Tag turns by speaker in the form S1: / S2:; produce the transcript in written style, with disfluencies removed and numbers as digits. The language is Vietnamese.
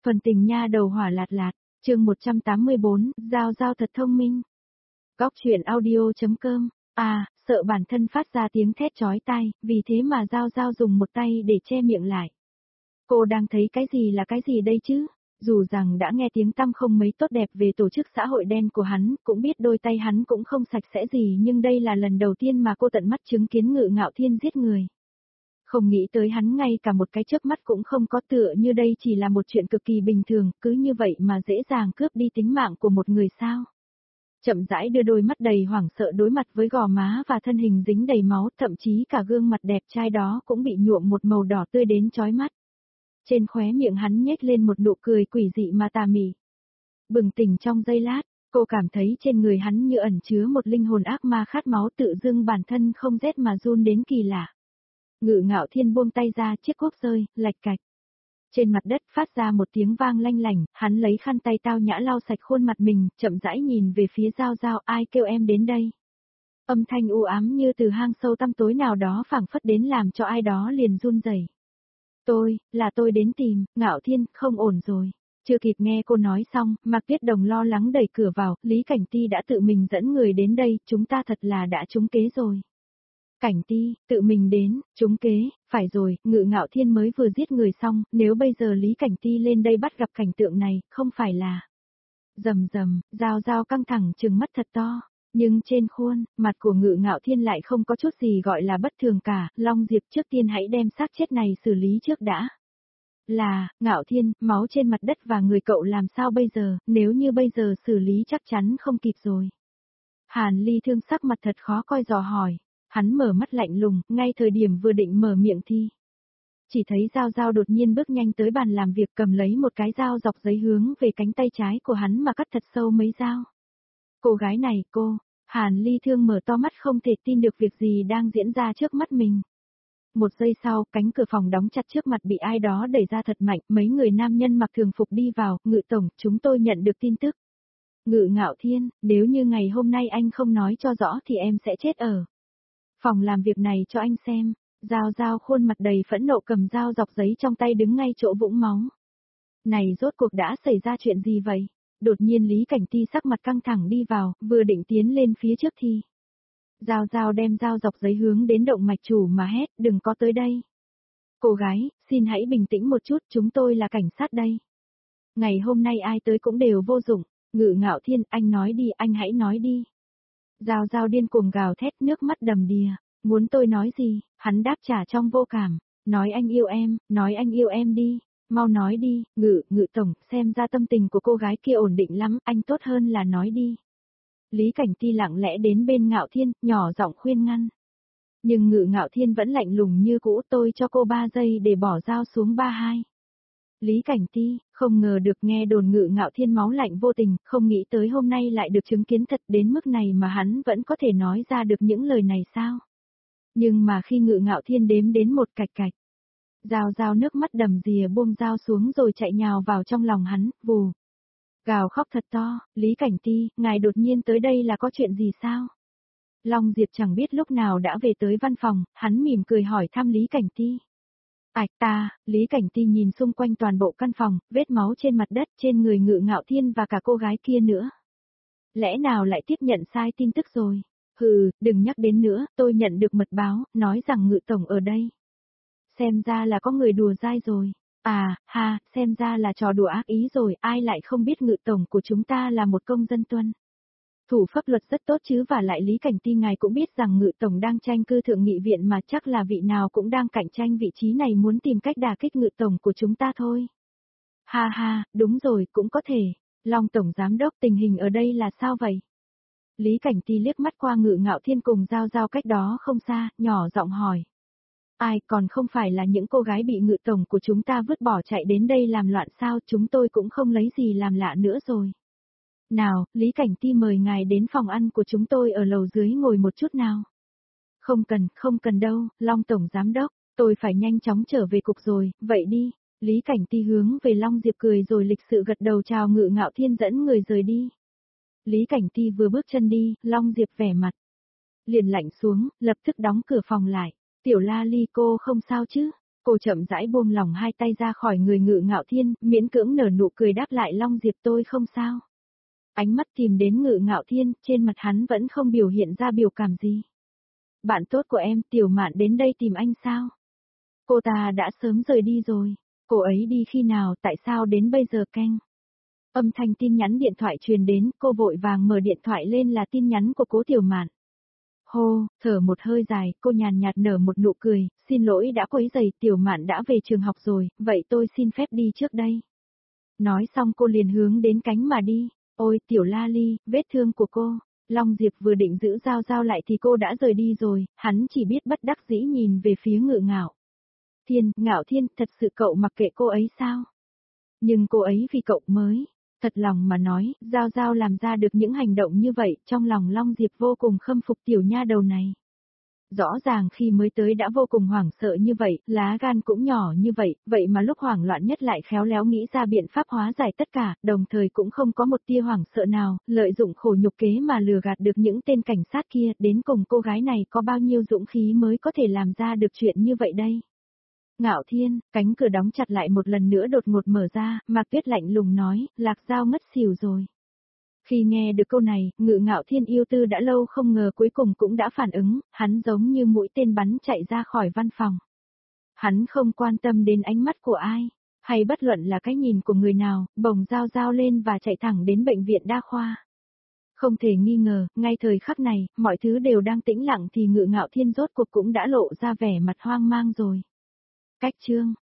S1: Phần tình nha đầu hỏa lạt lạt, chương 184, Giao Giao thật thông minh. Góc truyện audio.com, sợ bản thân phát ra tiếng thét chói tai, vì thế mà Giao Giao dùng một tay để che miệng lại. Cô đang thấy cái gì là cái gì đây chứ? Dù rằng đã nghe tiếng tăm không mấy tốt đẹp về tổ chức xã hội đen của hắn, cũng biết đôi tay hắn cũng không sạch sẽ gì, nhưng đây là lần đầu tiên mà cô tận mắt chứng kiến Ngự Ngạo Thiên giết người. Không nghĩ tới hắn ngay cả một cái chớp mắt cũng không có, tựa như đây chỉ là một chuyện cực kỳ bình thường, cứ như vậy mà dễ dàng cướp đi tính mạng của một người sao. Chậm rãi đưa đôi mắt đầy hoảng sợ đối mặt với gò má và thân hình dính đầy máu, thậm chí cả gương mặt đẹp trai đó cũng bị nhuộm một màu đỏ tươi đến chói mắt. Trên khóe miệng hắn nhếch lên một nụ cười quỷ dị mà tà mị. Bừng tỉnh trong giây lát, cô cảm thấy trên người hắn như ẩn chứa một linh hồn ác ma khát máu, tự dưng bản thân không rét mà run đến kỳ lạ. Ngự Ngạo Thiên buông tay ra, chiếc cuốc rơi, lạch cạch. Trên mặt đất phát ra một tiếng vang lanh lảnh, hắn lấy khăn tay tao nhã lau sạch khuôn mặt mình, chậm rãi nhìn về phía Giao Giao, ai kêu em đến đây. Âm thanh u ám như từ hang sâu tăm tối nào đó phảng phất đến làm cho ai đó liền run rẩy. Tôi đến tìm, Ngạo Thiên, không ổn rồi. Chưa kịp nghe cô nói xong, Mạc Tuyết Đồng lo lắng đẩy cửa vào, Lý Cảnh Ti đã tự mình dẫn người đến đây, chúng ta thật là đã trúng kế rồi. Cảnh Ti, tự mình đến, trúng kế, phải rồi, Ngự Ngạo Thiên mới vừa giết người xong, nếu bây giờ Lý Cảnh Ti lên đây bắt gặp cảnh tượng này, không phải là... Rầm rầm, Giao Giao căng thẳng trừng mắt thật to, nhưng trên khuôn, mặt của Ngự Ngạo Thiên lại không có chút gì gọi là bất thường cả, Long Diệp trước tiên hãy đem xác chết này xử lý trước đã. Là, Ngạo Thiên, máu trên mặt đất và người cậu làm sao bây giờ, nếu như bây giờ xử lý chắc chắn không kịp rồi. Hàn Ly Thương sắc mặt thật khó coi dò hỏi. Hắn mở mắt lạnh lùng, ngay thời điểm vừa định mở miệng thì chỉ thấy Giao Giao đột nhiên bước nhanh tới bàn làm việc, cầm lấy một cái dao dọc giấy hướng về cánh tay trái của hắn mà cắt thật sâu mấy dao. Cô gái này, Hàn Ly Thương mở to mắt không thể tin được việc gì đang diễn ra trước mắt mình. Một giây sau, cánh cửa phòng đóng chặt trước mặt bị ai đó đẩy ra thật mạnh, mấy người nam nhân mặc thường phục đi vào, Ngự Tổng, chúng tôi nhận được tin tức. Ngự Ngạo Thiên, nếu như ngày hôm nay anh không nói cho rõ thì em sẽ chết ở phòng làm việc này cho anh xem. Giao Giao khuôn mặt đầy phẫn nộ cầm dao dọc giấy trong tay đứng ngay chỗ vũng máu. Này rốt cuộc đã xảy ra chuyện gì vậy? Đột nhiên Lý Cảnh Ti sắc mặt căng thẳng đi vào, vừa định tiến lên phía trước thì Giao Giao đem dao dọc giấy hướng đến động mạch chủ mà hét, đừng có tới đây. Cô gái, xin hãy bình tĩnh một chút, chúng tôi là cảnh sát đây. Ngày hôm nay ai tới cũng đều vô dụng. Ngự Ngạo Thiên, anh nói đi, anh hãy nói đi. Giao Giao điên cuồng gào thét, nước mắt đầm đìa. Muốn tôi nói gì? Hắn đáp trả trong vô cảm. Nói anh yêu em đi. Mau nói đi, Ngự Tổng, xem ra tâm tình của cô gái kia ổn định lắm, anh tốt hơn là nói đi. Lý Cảnh Ti lặng lẽ đến bên Ngạo Thiên, nhỏ giọng khuyên ngăn. Nhưng Ngự Ngạo Thiên vẫn lạnh lùng như cũ, tôi cho cô 3 giây để bỏ dao xuống 32. Lý Cảnh Ti, không ngờ được nghe đồn Ngự Ngạo Thiên máu lạnh vô tình, không nghĩ tới hôm nay lại được chứng kiến thật đến mức này mà hắn vẫn có thể nói ra được những lời này sao? Nhưng mà khi Ngự Ngạo Thiên đếm đến một cạch cạch, Giao Giao nước mắt đầm đìa buông dao xuống rồi chạy nhào vào trong lòng hắn, vù. Gào khóc thật to, Lý Cảnh Ti, ngài đột nhiên tới đây là có chuyện gì sao? Long Diệp chẳng biết lúc nào đã về tới văn phòng, hắn mỉm cười hỏi thăm Lý Cảnh Ti. Lý Cảnh Ti nhìn xung quanh toàn bộ căn phòng, vết máu trên mặt đất, trên người Ngự Ngạo Thiên và cả cô gái kia nữa. Lẽ nào lại tiếp nhận sai tin tức rồi? Đừng nhắc đến nữa, tôi nhận được mật báo, nói rằng Ngự Tổng ở đây. Xem ra là có người đùa dai rồi. Xem ra là trò đùa ác ý rồi, ai lại không biết Ngự Tổng của chúng ta là một công dân tuân thủ pháp luật rất tốt chứ, và lại Lý Cảnh Ti ngài cũng biết rằng Ngự Tổng đang tranh cử thượng nghị viện mà, chắc là vị nào cũng đang cạnh tranh vị trí này muốn tìm cách đả kích Ngự Tổng của chúng ta thôi. Đúng rồi, cũng có thể. Long Tổng Giám đốc, tình hình ở đây là sao vậy? Lý Cảnh Ti liếc mắt qua Ngự Ngạo Thiên cùng Giao Giao cách đó không xa, nhỏ giọng hỏi. Ai, còn không phải là những cô gái bị Ngự Tổng của chúng ta vứt bỏ chạy đến đây làm loạn sao, chúng tôi cũng không lấy gì làm lạ nữa rồi. Nào, Lý Cảnh Ti mời ngài đến phòng ăn của chúng tôi ở lầu dưới ngồi một chút nào. Không cần đâu, Long Tổng Giám đốc, tôi phải nhanh chóng trở về cục rồi, vậy đi. Lý Cảnh Ti hướng về Long Diệp cười rồi lịch sự gật đầu chào Ngự Ngạo Thiên dẫn người rời đi. Lý Cảnh Ti vừa bước chân đi, Long Diệp vẻ mặt liền lạnh xuống, lập tức đóng cửa phòng lại. Tiểu La Ly, cô không sao chứ? Cô chậm rãi buông lỏng hai tay ra khỏi người Ngự Ngạo Thiên, miễn cưỡng nở nụ cười đáp lại Long Diệp tôi không sao. Ánh mắt tìm đến Ngự Ngạo Thiên, trên mặt hắn vẫn không biểu hiện ra biểu cảm gì. Bạn tốt của em, Tiểu Mạn đến đây tìm anh sao? Cô ta đã sớm rời đi rồi. Cô ấy đi khi nào, tại sao đến bây giờ canh? Âm thanh tin nhắn điện thoại truyền đến, cô vội vàng mở điện thoại lên là tin nhắn của Cố Tiểu Mạn. Hô, thở một hơi dài, cô nhàn nhạt nở một nụ cười, xin lỗi đã quấy rầy, Tiểu Mạn đã về trường học rồi, vậy tôi xin phép đi trước đây. Nói xong cô liền hướng đến cánh mà đi. Ôi Tiểu La Ly, vết thương của cô. Long Diệp vừa định giữ Giao Giao lại thì cô đã rời đi rồi, hắn chỉ biết bất đắc dĩ nhìn về phía Ngự Ngạo Thiên, Ngạo Thiên, thật sự cậu mặc kệ cô ấy sao? Nhưng cô ấy vì cậu mới. Thật lòng mà nói, Giao Giao làm ra được những hành động như vậy, trong lòng Long Diệp vô cùng khâm phục tiểu nha đầu này. Rõ ràng khi mới tới đã vô cùng hoảng sợ như vậy, lá gan cũng nhỏ như vậy mà lúc hoảng loạn nhất lại khéo léo nghĩ ra biện pháp hóa giải tất cả, đồng thời cũng không có một tia hoảng sợ nào, lợi dụng khổ nhục kế mà lừa gạt được những tên cảnh sát kia, đến cùng cô gái này có bao nhiêu dũng khí mới có thể làm ra được chuyện như vậy đây. Ngạo Thiên, cánh cửa đóng chặt lại một lần nữa đột ngột mở ra, Mạc Tuyết lạnh lùng nói, Lạc Giao ngất xỉu rồi. Khi nghe được câu này, Ngự Ngạo Thiên yêu tư đã lâu không ngờ cuối cùng cũng đã phản ứng, hắn giống như mũi tên bắn chạy ra khỏi văn phòng. Hắn không quan tâm đến ánh mắt của ai, hay bất luận là cái nhìn của người nào, bồng Giao Giao lên và chạy thẳng đến bệnh viện đa khoa. Không thể nghi ngờ, ngay thời khắc này, mọi thứ đều đang tĩnh lặng thì Ngự Ngạo Thiên rốt cuộc cũng đã lộ ra vẻ mặt hoang mang rồi. Cách chương